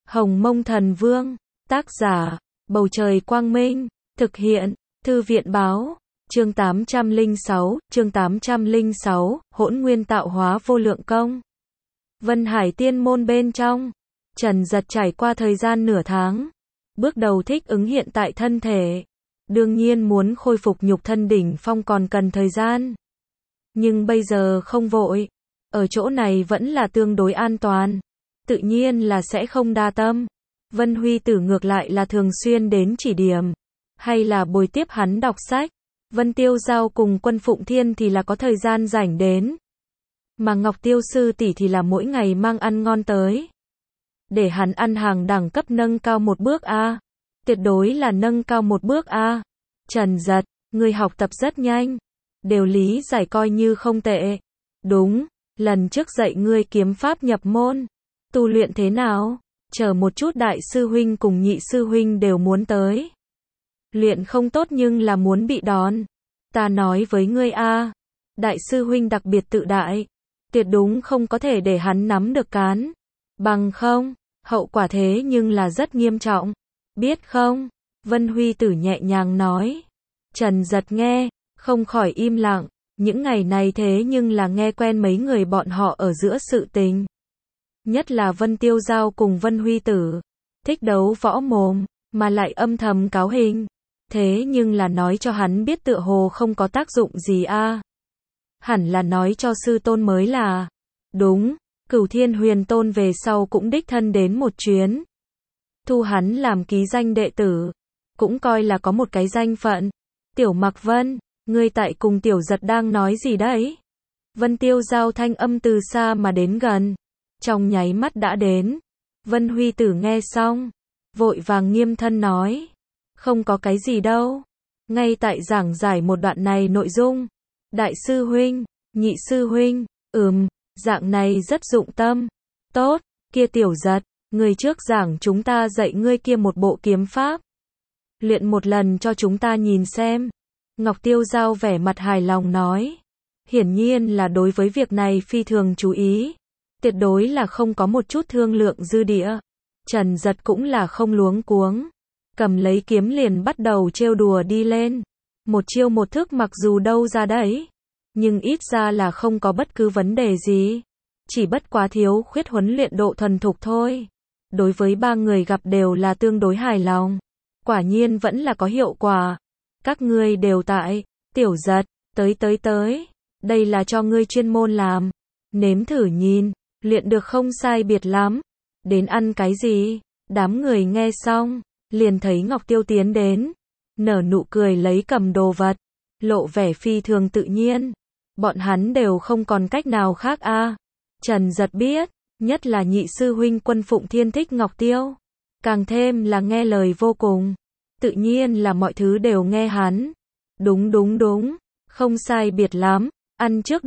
Hồng Mông Thần Vương, tác giả, Bầu Trời Quang Minh, thực hiện, Thư viện Báo, chương 806, Hỗn Nguyên Tạo Hóa Vô Lượng Công. Vân Hải Tiên Môn bên trong, Trần Dật trải qua thời gian nửa tháng, bước đầu thích ứng hiện tại thân thể. Đương nhiên muốn khôi phục nhục thân đỉnh phong còn cần thời gian. Nhưng bây giờ không vội, ở chỗ này vẫn là tương đối an toàn, tự nhiên là sẽ không đa tâm. Vân Huy Tử ngược lại là thường xuyên đến chỉ điểm, hay là bồi tiếp hắn đọc sách. Vân Tiêu Giao cùng Quân Phụng Thiên thì là có thời gian rảnh đến. Mà Ngọc Tiêu Sư tỷ thì là mỗi ngày mang ăn ngon tới. Để hắn ăn hàng đẳng cấp nâng cao một bước a. Tuyệt đối là nâng cao một bước a. Trần Dật, người học tập rất nhanh, đều lý giải coi như không tệ. Đúng, lần trước dạy ngươi kiếm pháp nhập môn, tu luyện thế nào? Chờ một chút đại sư huynh cùng nhị sư huynh đều muốn tới. Luyện không tốt nhưng là muốn bị đòn. Ta nói với ngươi a, đại sư huynh đặc biệt tự đại, tuyệt đúng không có thể để hắn nắm được cán. Bằng không, hậu quả thế nhưng là rất nghiêm trọng. Biết không? Vân Huy Tử nhẹ nhàng nói. Trần Dật nghe, không khỏi im lặng. Những ngày này thế nhưng là nghe quen mấy người bọn họ ở giữa sự tình. Nhất là Vân Tiêu Giao cùng Vân Huy Tử, thích đấu võ mồm, mà lại âm thầm cáo hình. Thế nhưng là nói cho hắn biết tựa hồ không có tác dụng gì a. Hẳn là nói cho sư tôn mới là. Đúng, Cửu Thiên Huyền Tôn về sau cũng đích thân đến một chuyến. Thu hắn làm ký danh đệ tử, cũng coi là có một cái danh phận. Tiểu Mặc Vân, ngươi tại cùng Tiểu Dật đang nói gì đấy? Vân Tiêu Giao thanh âm từ xa mà đến gần, trong nháy mắt đã đến. Vân Huy Tử nghe xong, vội vàng nghiêm thân nói, không có cái gì đâu, ngay tại giảng giải một đoạn này nội dung. Đại sư huynh, nhị sư huynh, dạng này rất dụng tâm. Tốt, kia Tiểu Dật, người trước giảng chúng ta dạy ngươi kia một bộ kiếm pháp. Luyện một lần cho chúng ta nhìn xem. Ngọc Tiêu Giao vẻ mặt hài lòng nói. Hiển nhiên là đối với việc này phi thường chú ý. Tuyệt đối là không có một chút thương lượng dư địa. Trần Dật cũng là không luống cuống, cầm lấy kiếm liền bắt đầu trêu đùa đi lên. Một chiêu một thức mặc dù đâu ra đấy, nhưng ít ra là không có bất cứ vấn đề gì. Chỉ bất quá thiếu khuyết huấn luyện độ thuần thục thôi. Đối với ba người gặp đều là tương đối hài lòng. Quả nhiên vẫn là có hiệu quả. Các ngươi đều tại. Tiểu Dật, tới. Đây là cho ngươi chuyên môn làm. Nếm thử nhìn, luyện được không sai biệt lắm. Đến ăn cái gì? Đám người nghe xong, liền thấy Ngọc Tiêu tiến đến, nở nụ cười lấy cầm đồ vật, lộ vẻ phi thường tự nhiên. Bọn hắn đều không còn cách nào khác a. Trần Dật biết, nhất là nhị sư huynh Quân Phụng Thiên thích Ngọc Tiêu, càng thêm là nghe lời vô cùng. Tự nhiên là mọi thứ đều nghe hắn. Đúng, không sai biệt lắm, ăn trước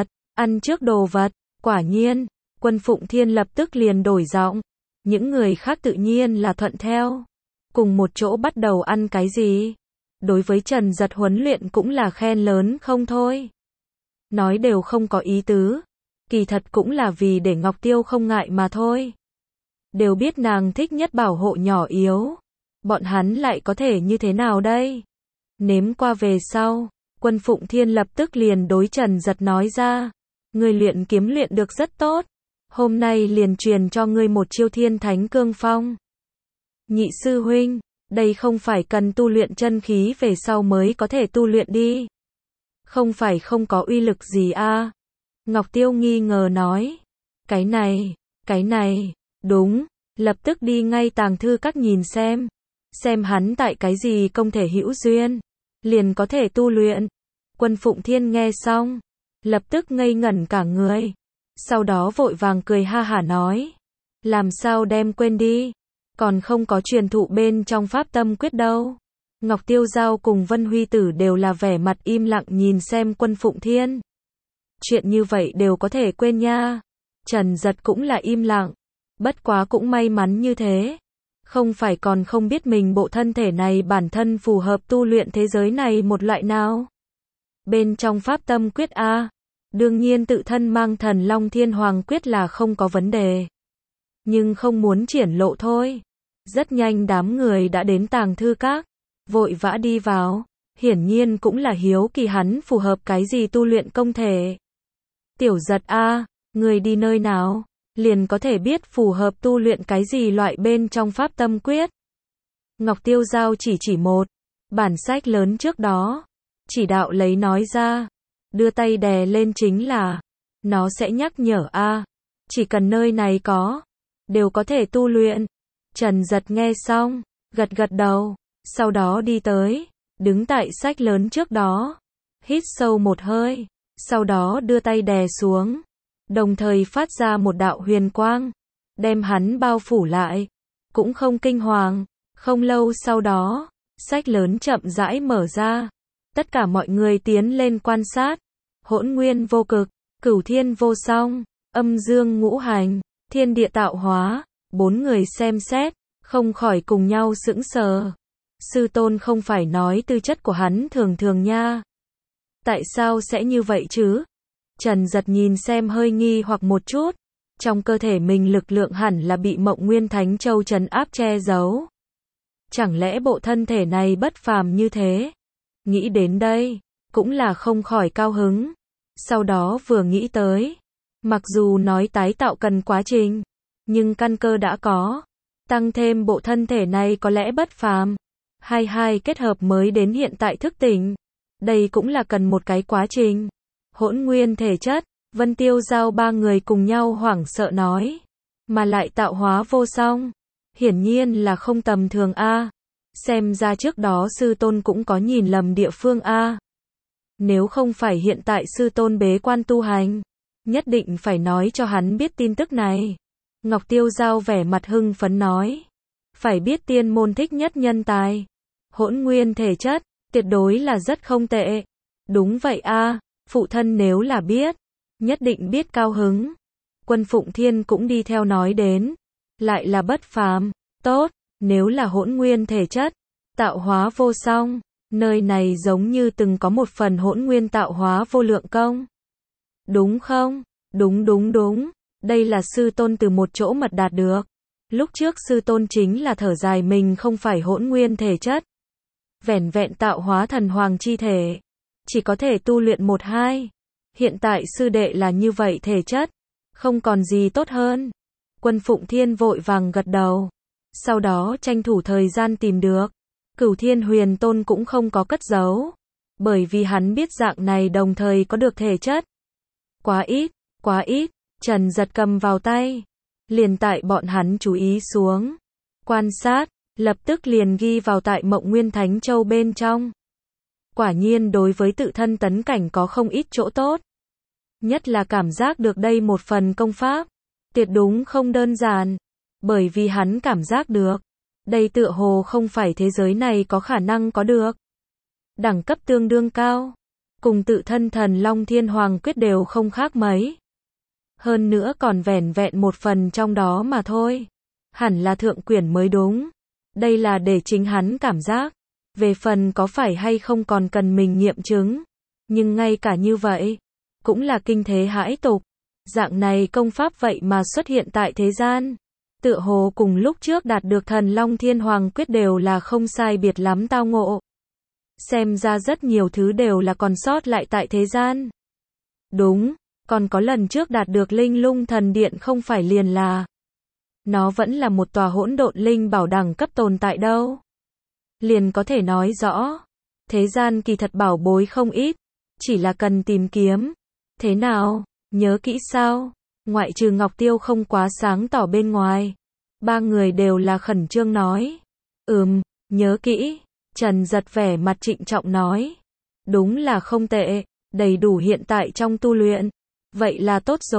đồ vật. Quả nhiên, Quân Phụng Thiên lập tức liền đổi giọng. Những người khác tự nhiên là thuận theo. Cùng một chỗ bắt đầu ăn cái gì? Đối với Trần Dật huấn luyện cũng là khen lớn không thôi. Nói đều không có ý tứ. Kỳ thật cũng là vì để Ngọc Tiêu không ngại mà thôi. Đều biết nàng thích nhất bảo hộ nhỏ yếu. Bọn hắn lại có thể như thế nào đây? Nếm qua về sau, Quân Phụng Thiên lập tức liền đối Trần Dật nói ra. Ngươi luyện kiếm luyện được rất tốt. Hôm nay liền truyền cho ngươi một chiêu Thiên Thánh Cương Phong. Nhị sư huynh, đây không phải cần tu luyện chân khí về sau mới có thể tu luyện đi. Không phải không có uy lực gì a? Ngọc Tiêu nghi ngờ nói. Cái này, đúng, lập tức đi ngay tàng thư các nhìn xem. Xem hắn tại cái gì công thể hữu duyên, liền có thể tu luyện. Quân Phụng Thiên nghe xong, lập tức ngây ngẩn cả người. Sau đó vội vàng cười ha hả nói. Làm sao đem quên đi, còn không có truyền thụ bên trong Pháp Tâm Quyết đâu. Ngọc Tiêu Giao cùng Vân Huy Tử đều là vẻ mặt im lặng nhìn xem Quân Phụng Thiên. Chuyện như vậy đều có thể quên nha. Trần Dật cũng là im lặng. Bất quá cũng may mắn như thế. Không phải còn không biết mình bộ thân thể này bản thân phù hợp tu luyện thế giới này một loại nào. Bên trong Pháp Tâm Quyết a, đương nhiên tự thân mang Thần Long Thiên Hoàng Quyết là không có vấn đề. nhưng không muốn triển lộ thôi. Rất nhanh đám người đã đến tàng thư các, vội vã đi vào, hiển nhiên cũng là hiếu kỳ hắn phù hợp cái gì tu luyện công thể. Tiểu Giật a, người đi nơi nào, liền có thể biết phù hợp tu luyện cái gì loại bên trong Pháp Tâm Quyết. Ngọc Tiêu Giao chỉ một bản sách lớn trước đó, chỉ đạo lấy nói ra, đưa tay đè lên chính là, nó sẽ nhắc nhở a, chỉ cần nơi này có, đều có thể tu luyện. Trần Giật nghe xong, gật gật đầu, sau đó đi tới, đứng tại sách lớn trước đó, hít sâu một hơi, sau đó đưa tay đè xuống, đồng thời phát ra một đạo huyền quang, đem hắn bao phủ lại, cũng không kinh hoàng. Không lâu sau đó, sách lớn chậm rãi mở ra, tất cả mọi người tiến lên quan sát, hỗn nguyên vô cực, cửu thiên vô song, âm dương ngũ hành, thiên địa tạo hóa, 4 người xem xét, không khỏi cùng nhau sững sờ. Sư tôn không phải nói tư chất của hắn thường thường nha. Tại sao sẽ như vậy chứ? Trần Giật nhìn xem hơi nghi hoặc một chút, trong cơ thể mình lực lượng hẳn là bị Mộng Nguyên Thánh Châu trấn áp che giấu. Chẳng lẽ bộ thân thể này bất phàm như thế? Nghĩ đến đây, cũng là không khỏi cao hứng. Sau đó vừa nghĩ tới, mặc dù nói tái tạo cần quá trình, nhưng căn cơ đã có, tăng thêm bộ thân thể này có lẽ bất phàm. Hai kết hợp mới đến hiện tại thức tỉnh. Đây cũng là cần một cái quá trình. Hỗn nguyên thể chất, Vân Tiêu Giao 3 người cùng nhau hoảng sợ nói. Mà lại tạo hóa vô song. Hiển nhiên là không tầm thường a. Xem ra trước đó sư tôn cũng có nhìn lầm địa phương a. Nếu không phải hiện tại sư tôn bế quan tu hành, nhất định phải nói cho hắn biết tin tức này. Ngọc Tiêu Giao vẻ mặt hưng phấn nói. Phải biết tiên môn thích nhất nhân tài. Hỗn nguyên thể chất, tuyệt đối là rất không tệ. Đúng vậy a, phụ thân nếu là biết, nhất định biết cao hứng. Quân Phụng Thiên cũng đi theo nói đến. Lại là bất phàm, tốt, nếu là hỗn nguyên thể chất, tạo hóa vô song, nơi này giống như từng có một phần hỗn nguyên tạo hóa vô lượng công. Đúng không? Đúng, đây là sư tôn từ một chỗ mật đạt được. Lúc trước sư tôn chính là thở dài mình không phải hỗn nguyên thể chất. Vẻn vẹn tạo hóa thần hoàng chi thể, chỉ có thể tu luyện 1-2. Hiện tại sư đệ là như vậy thể chất, không còn gì tốt hơn. Quân Phụng Thiên vội vàng gật đầu, sau đó tranh thủ thời gian tìm được. Cửu Thiên Huyền Tôn cũng không có cất giấu, bởi vì hắn biết dạng này đồng thời có được thể chất. Quá ít, Trần Giật cầm vào tay, liền tại bọn hắn chú ý xuống, quan sát, lập tức liền ghi vào tại Mộng Nguyên Thánh Châu bên trong. Quả nhiên đối với tự thân tấn cảnh có không ít chỗ tốt. Nhất là cảm giác được đây một phần công pháp, tuyệt đúng không đơn giản, bởi vì hắn cảm giác được, đây tựa hồ không phải thế giới này có khả năng có được. Đẳng cấp tương đương cao, cùng tự thân Thần Long Thiên Hoàng Quyết đều không khác mấy. Hơn nữa còn vẻn vẹn một phần trong đó mà thôi. Hẳn là thượng quyển mới đúng. Đây là để chính hắn cảm giác. Về phần có phải hay không còn cần mình nghiệm chứng. Nhưng ngay cả như vậy, cũng là kinh thế hãi tục. Dạng này công pháp vậy mà xuất hiện tại thế gian. Tựa hồ cùng lúc trước đạt được Thần Long Thiên Hoàng Quyết đều là không sai biệt lắm tao ngộ. Xem ra rất nhiều thứ đều là còn sót lại tại thế gian. Đúng, còn có lần trước đạt được Linh Lung Thần Điện không phải liền là. Nó vẫn là một tòa hỗn độn linh bảo đẳng cấp tồn tại đâu. Liền có thể nói rõ. Thế gian kỳ thật bảo bối không ít. Chỉ là cần tìm kiếm. Thế nào, nhớ kỹ sao? Ngoại trừ Ngọc Tiêu không quá sáng tỏ bên ngoài. 3 người đều là khẩn trương nói. Nhớ kỹ. Trần Giật vẻ mặt trịnh trọng nói. Đúng là không tệ, đầy đủ hiện tại trong tu luyện. Vậy là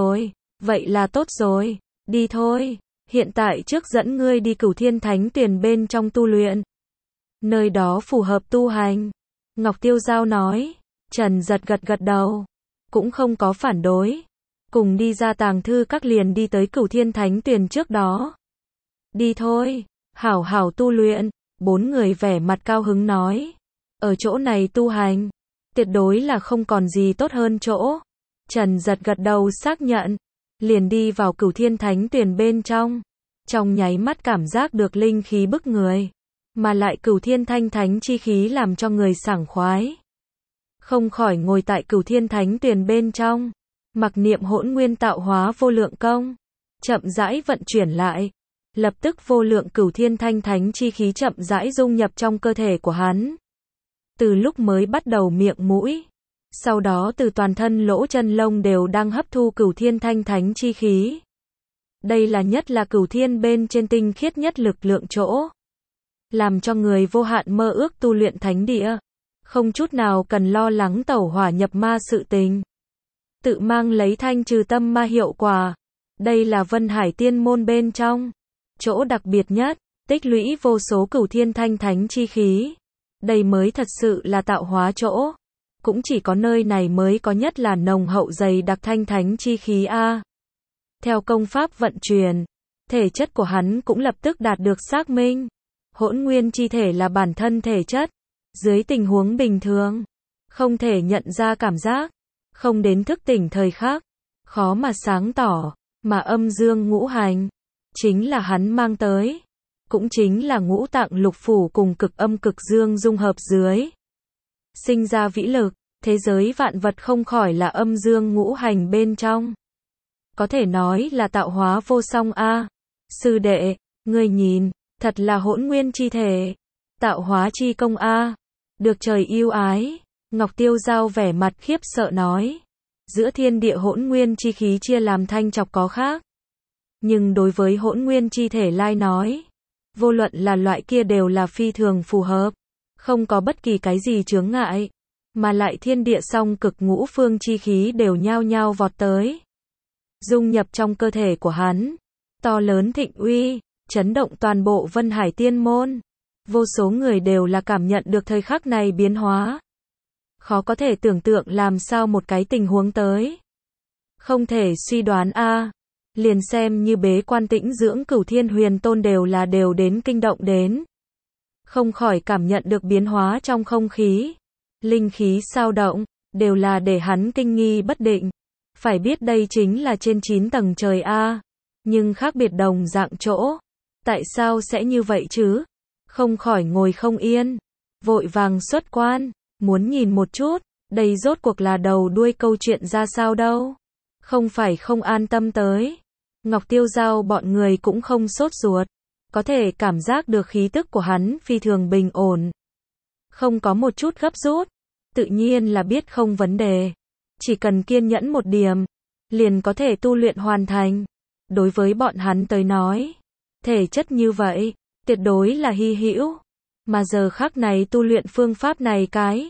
tốt rồi, đi thôi. Hiện tại trước dẫn ngươi đi Cửu Thiên Thánh Tuyền bên trong tu luyện. Nơi đó phù hợp tu hành. Ngọc Tiêu Giao nói. Trần Giật gật đầu, cũng không có phản đối. Cùng đi ra tàng thư các liền đi tới Cửu Thiên Thánh Tuyền trước đó. Đi thôi, hảo tu luyện. 4 người vẻ mặt cao hứng nói. Ở chỗ này tu hành, tuyệt đối là không còn gì tốt hơn chỗ. Trần Giật gật đầu xác nhận, liền đi vào Cửu Thiên Thánh Tuyền bên trong. trong nháy mắt cảm giác được linh khí bức người, mà lại Cửu Thiên Thanh Thánh chi khí làm cho người sảng khoái. Không khỏi ngồi tại Cửu Thiên Thánh Tuyền bên trong, mặc niệm Hỗn Nguyên Tạo Hóa Vô Lượng Công, chậm rãi vận chuyển lại. Lập tức vô lượng Cửu Thiên Thanh Thánh chi khí chậm rãi dung nhập trong cơ thể của hắn. Từ lúc mới bắt đầu miệng mũi, sau đó từ toàn thân lỗ chân lông đều đang hấp thu Cửu Thiên Thanh Thánh chi khí. Đây là nhất là Cửu Thiên bên trên tinh khiết nhất lực lượng chỗ, làm cho người vô hạn mơ ước tu luyện thánh địa, không chút nào cần lo lắng tẩu hỏa nhập ma sự tình. Tự mang lấy thanh trừ tâm ma hiệu quả. Đây là Vân Hải Tiên môn bên trong chỗ đặc biệt nhất, tích lũy vô số Cửu Thiên Thanh Thánh chi khí. Đây mới thật sự là tạo hóa chỗ. Cũng chỉ có nơi này mới có nhất là nồng hậu dày đặc thanh thánh chi khí a. Theo công pháp vận chuyển, thể chất của hắn cũng lập tức đạt được xác minh. Hỗn nguyên chi thể là bản thân thể chất. Dưới tình huống bình thường, không thể nhận ra cảm giác, không đến thức tỉnh thời khắc, khó mà sáng tỏ, mà âm dương ngũ hành chính là hắn mang tới, cũng chính là ngũ tạng lục phủ cùng cực âm cực dương dung hợp dưới, sinh ra vĩ lực, thế giới vạn vật không khỏi là âm dương ngũ hành bên trong. Có thể nói là tạo hóa vô song a. Sư đệ, ngươi nhìn, thật là hỗn nguyên chi thể, tạo hóa chi công a. Được trời yêu ái, Ngọc Tiêu Giao vẻ mặt khiếp sợ nói. Giữa thiên địa hỗn nguyên chi khí chia làm thanh trọc có khác. Nhưng đối với hỗn nguyên chi thể lai nói, vô luận là loại kia đều là phi thường phù hợp. Không có bất kỳ cái gì chướng ngại. Mà lại thiên địa song cực ngũ phương chi khí đều nhao nhao vọt tới. Dung nhập trong cơ thể của hắn. To lớn thịnh uy, chấn động toàn bộ Vân Hải Tiên môn. Vô số người đều là cảm nhận được thời khắc này biến hóa. Khó có thể tưởng tượng làm sao một cái tình huống tới. Không thể suy đoán a. Liền xem như bế quan tĩnh dưỡng Cửu Thiên Huyền Tôn đều đến kinh động đến. Không khỏi cảm nhận được biến hóa trong không khí. Linh khí sao động, đều là để hắn kinh nghi bất định. Phải biết đây chính là trên 9 tầng trời a. Nhưng khác biệt đồng dạng chỗ. Tại sao sẽ như vậy chứ? Không khỏi ngồi không yên. Vội vàng xuất quan. Muốn nhìn một chút. Đây rốt cuộc là đầu đuôi câu chuyện ra sao đâu. Không phải không an tâm tới. Ngọc Tiêu Giao bọn người cũng không sốt ruột. Có thể cảm giác được khí tức của hắn phi thường bình ổn. Không có một chút gấp rút. Tự nhiên là biết không vấn đề. Chỉ cần kiên nhẫn một điểm, liền có thể tu luyện hoàn thành. Đối với bọn hắn tới nói, thể chất như vậy, tuyệt đối là hy hữu. Mà giờ khắc này tu luyện phương pháp này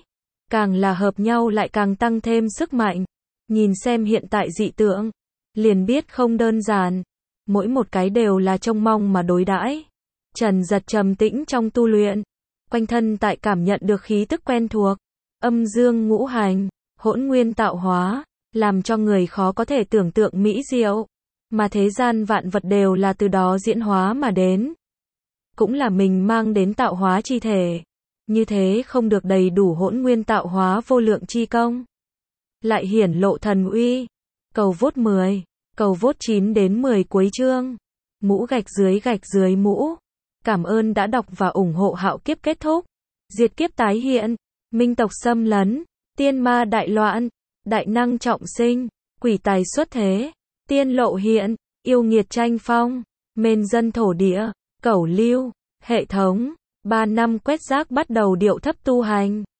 càng là hợp nhau lại càng tăng thêm sức mạnh. Nhìn xem hiện tại dị tượng, liền biết không đơn giản. Mỗi một cái đều là trông mong mà đối đãi. Trần Giật trầm tĩnh trong tu luyện, quanh thân tại cảm nhận được khí tức quen thuộc, âm dương ngũ hành, hỗn nguyên tạo hóa, làm cho người khó có thể tưởng tượng mỹ diệu, mà thế gian vạn vật đều là từ đó diễn hóa mà đến. Cũng là mình mang đến tạo hóa chi thể. Như thế không được đầy đủ hỗn nguyên tạo hóa vô lượng chi công. Lại hiển lộ thần uy. Cầu vốt 10, cầu vốt 9 đến 10 cuối chương. Mũ gạch dưới mũ. Cảm ơn đã đọc và ủng hộ Hạo Kiếp kết thúc. Diệt kiếp tái hiện, minh tộc xâm lấn, tiên ma đại loạn, đại năng trọng sinh, quỷ tài xuất thế, tiên lộ hiện, yêu nghiệt tranh phong, mên dân thổ địa, cẩu lưu, hệ thống, 3 năm quét rác bắt đầu điệu thấp tu hành.